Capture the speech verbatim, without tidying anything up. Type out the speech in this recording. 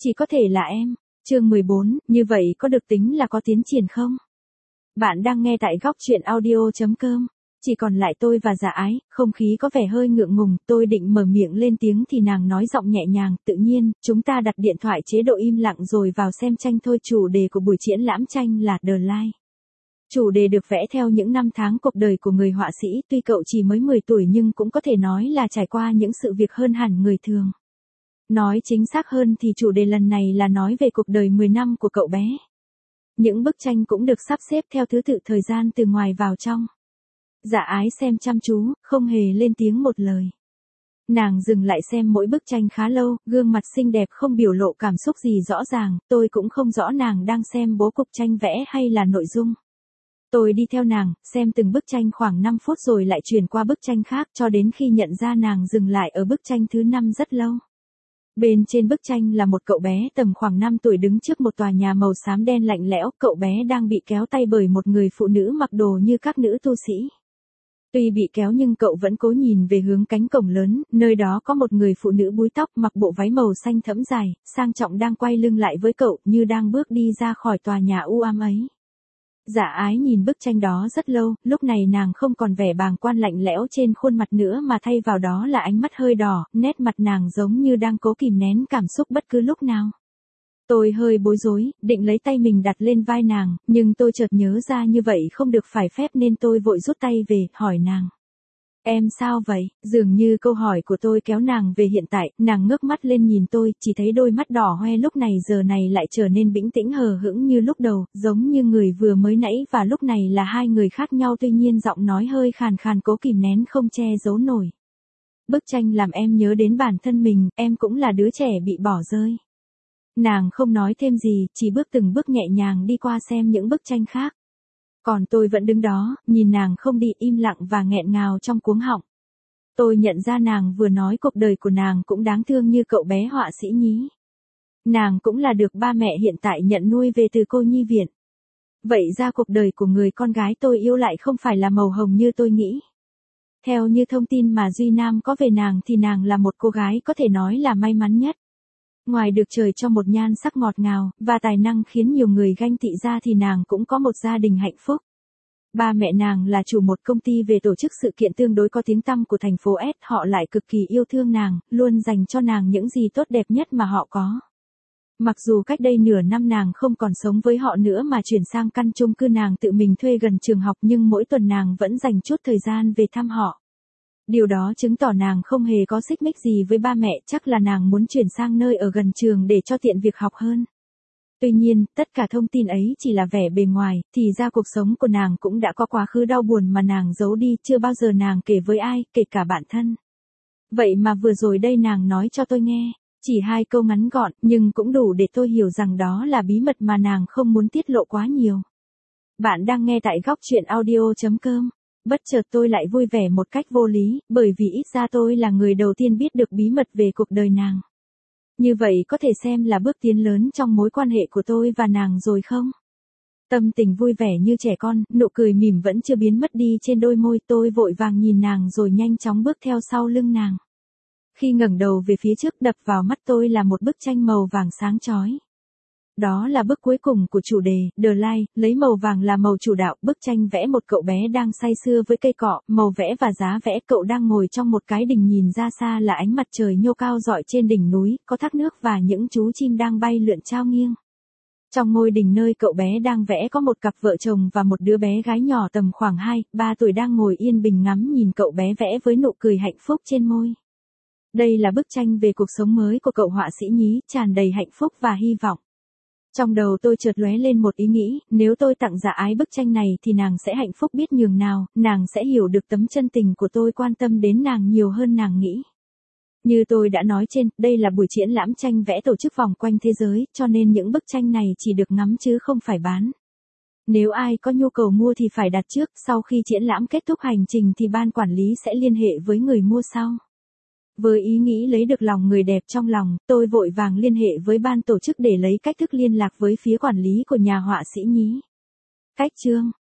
Chỉ có thể là em. Chương mười bốn, như vậy có được tính là có tiến triển không? Bạn đang nghe tại góc truyện audio chấm com. Chỉ còn lại tôi và Dạ Ái, không khí có vẻ hơi ngượng ngùng, tôi định mở miệng lên tiếng thì nàng nói giọng nhẹ nhàng, tự nhiên, chúng ta đặt điện thoại chế độ im lặng rồi vào xem tranh thôi. Chủ đề của buổi triển lãm tranh là The Life. Chủ đề được vẽ theo những năm tháng cuộc đời của người họa sĩ, tuy cậu chỉ mới mười tuổi nhưng cũng có thể nói là trải qua những sự việc hơn hẳn người thường. Nói chính xác hơn thì chủ đề lần này là nói về cuộc đời mười năm của cậu bé. Những bức tranh cũng được sắp xếp theo thứ tự thời gian từ ngoài vào trong. Dạ Ái xem chăm chú, không hề lên tiếng một lời. Nàng dừng lại xem mỗi bức tranh khá lâu, gương mặt xinh đẹp không biểu lộ cảm xúc gì rõ ràng, tôi cũng không rõ nàng đang xem bố cục tranh vẽ hay là nội dung. Tôi đi theo nàng, xem từng bức tranh khoảng năm phút rồi lại chuyển qua bức tranh khác cho đến khi nhận ra nàng dừng lại ở bức tranh thứ năm rất lâu. Bên trên bức tranh là một cậu bé tầm khoảng năm tuổi đứng trước một tòa nhà màu xám đen lạnh lẽo, cậu bé đang bị kéo tay bởi một người phụ nữ mặc đồ như các nữ tu sĩ. Tuy bị kéo nhưng cậu vẫn cố nhìn về hướng cánh cổng lớn, nơi đó có một người phụ nữ búi tóc mặc bộ váy màu xanh thẫm dài, sang trọng đang quay lưng lại với cậu như đang bước đi ra khỏi tòa nhà u ám ấy. Dạ Ái nhìn bức tranh đó rất lâu, lúc này nàng không còn vẻ bàng quan lạnh lẽo trên khuôn mặt nữa mà thay vào đó là ánh mắt hơi đỏ, nét mặt nàng giống như đang cố kìm nén cảm xúc bất cứ lúc nào. Tôi hơi bối rối, định lấy tay mình đặt lên vai nàng, nhưng tôi chợt nhớ ra như vậy không được phải phép nên tôi vội rút tay về, hỏi nàng. Em sao vậy? Dường như câu hỏi của tôi kéo nàng về hiện tại, nàng ngước mắt lên nhìn tôi, chỉ thấy đôi mắt đỏ hoe lúc này giờ này lại trở nên bĩnh tĩnh hờ hững như lúc đầu, giống như người vừa mới nãy và lúc này là hai người khác nhau, tuy nhiên giọng nói hơi khàn khàn cố kìm nén không che giấu nổi. Bức tranh làm em nhớ đến bản thân mình, em cũng là đứa trẻ bị bỏ rơi. Nàng không nói thêm gì, chỉ bước từng bước nhẹ nhàng đi qua xem những bức tranh khác. Còn tôi vẫn đứng đó, nhìn nàng không đi, im lặng và nghẹn ngào trong cuống họng. Tôi nhận ra nàng vừa nói cuộc đời của nàng cũng đáng thương như cậu bé họa sĩ nhí. Nàng cũng là được ba mẹ hiện tại nhận nuôi về từ cô nhi viện. Vậy ra cuộc đời của người con gái tôi yêu lại không phải là màu hồng như tôi nghĩ. Theo như thông tin mà Duy Nam có về nàng thì nàng là một cô gái có thể nói là may mắn nhất. Ngoài được trời cho một nhan sắc ngọt ngào, và tài năng khiến nhiều người ganh tị ra thì nàng cũng có một gia đình hạnh phúc. Ba mẹ nàng là chủ một công ty về tổ chức sự kiện tương đối có tiếng tăm của thành phố S, họ lại cực kỳ yêu thương nàng, luôn dành cho nàng những gì tốt đẹp nhất mà họ có. Mặc dù cách đây nửa năm nàng không còn sống với họ nữa mà chuyển sang căn chung cư nàng tự mình thuê gần trường học nhưng mỗi tuần nàng vẫn dành chút thời gian về thăm họ. Điều đó chứng tỏ nàng không hề có xích mích gì với ba mẹ, chắc là nàng muốn chuyển sang nơi ở gần trường để cho tiện việc học hơn. Tuy nhiên, tất cả thông tin ấy chỉ là vẻ bề ngoài, thì ra cuộc sống của nàng cũng đã có quá khứ đau buồn mà nàng giấu đi, chưa bao giờ nàng kể với ai, kể cả bản thân. Vậy mà vừa rồi đây nàng nói cho tôi nghe, chỉ hai câu ngắn gọn, nhưng cũng đủ để tôi hiểu rằng đó là bí mật mà nàng không muốn tiết lộ quá nhiều. Bạn đang nghe tại góc truyện audio chấm com. Bất chợt tôi lại vui vẻ một cách vô lý, bởi vì ít ra tôi là người đầu tiên biết được bí mật về cuộc đời nàng. Như vậy có thể xem là bước tiến lớn trong mối quan hệ của tôi và nàng rồi không? Tâm tình vui vẻ như trẻ con, nụ cười mỉm vẫn chưa biến mất đi trên đôi môi, tôi vội vàng nhìn nàng rồi nhanh chóng bước theo sau lưng nàng. Khi ngẩng đầu về phía trước đập vào mắt tôi là một bức tranh màu vàng sáng chói. Đó là bức cuối cùng của chủ đề, The Life, lấy màu vàng là màu chủ đạo, bức tranh vẽ một cậu bé đang say sưa với cây cọ, màu vẽ và giá vẽ, cậu đang ngồi trong một cái đình, nhìn ra xa là ánh mặt trời nhô cao rọi trên đỉnh núi, có thác nước và những chú chim đang bay lượn trao nghiêng. Trong ngôi đình nơi cậu bé đang vẽ có một cặp vợ chồng và một đứa bé gái nhỏ tầm khoảng hai, ba tuổi đang ngồi yên bình ngắm nhìn cậu bé vẽ với nụ cười hạnh phúc trên môi. Đây là bức tranh về cuộc sống mới của cậu họa sĩ nhí, tràn đầy hạnh phúc và hy vọng. Trong đầu tôi chợt lóe lên một ý nghĩ, nếu tôi tặng Dạ Ái bức tranh này thì nàng sẽ hạnh phúc biết nhường nào, nàng sẽ hiểu được tấm chân tình của tôi, quan tâm đến nàng nhiều hơn nàng nghĩ. Như tôi đã nói trên, đây là buổi triển lãm tranh vẽ tổ chức vòng quanh thế giới, cho nên những bức tranh này chỉ được ngắm chứ không phải bán. Nếu ai có nhu cầu mua thì phải đặt trước, sau khi triển lãm kết thúc hành trình thì ban quản lý sẽ liên hệ với người mua sau. Với ý nghĩ lấy được lòng người đẹp trong lòng, tôi vội vàng liên hệ với ban tổ chức để lấy cách thức liên lạc với phía quản lý của nhà họa sĩ nhí. Cách chương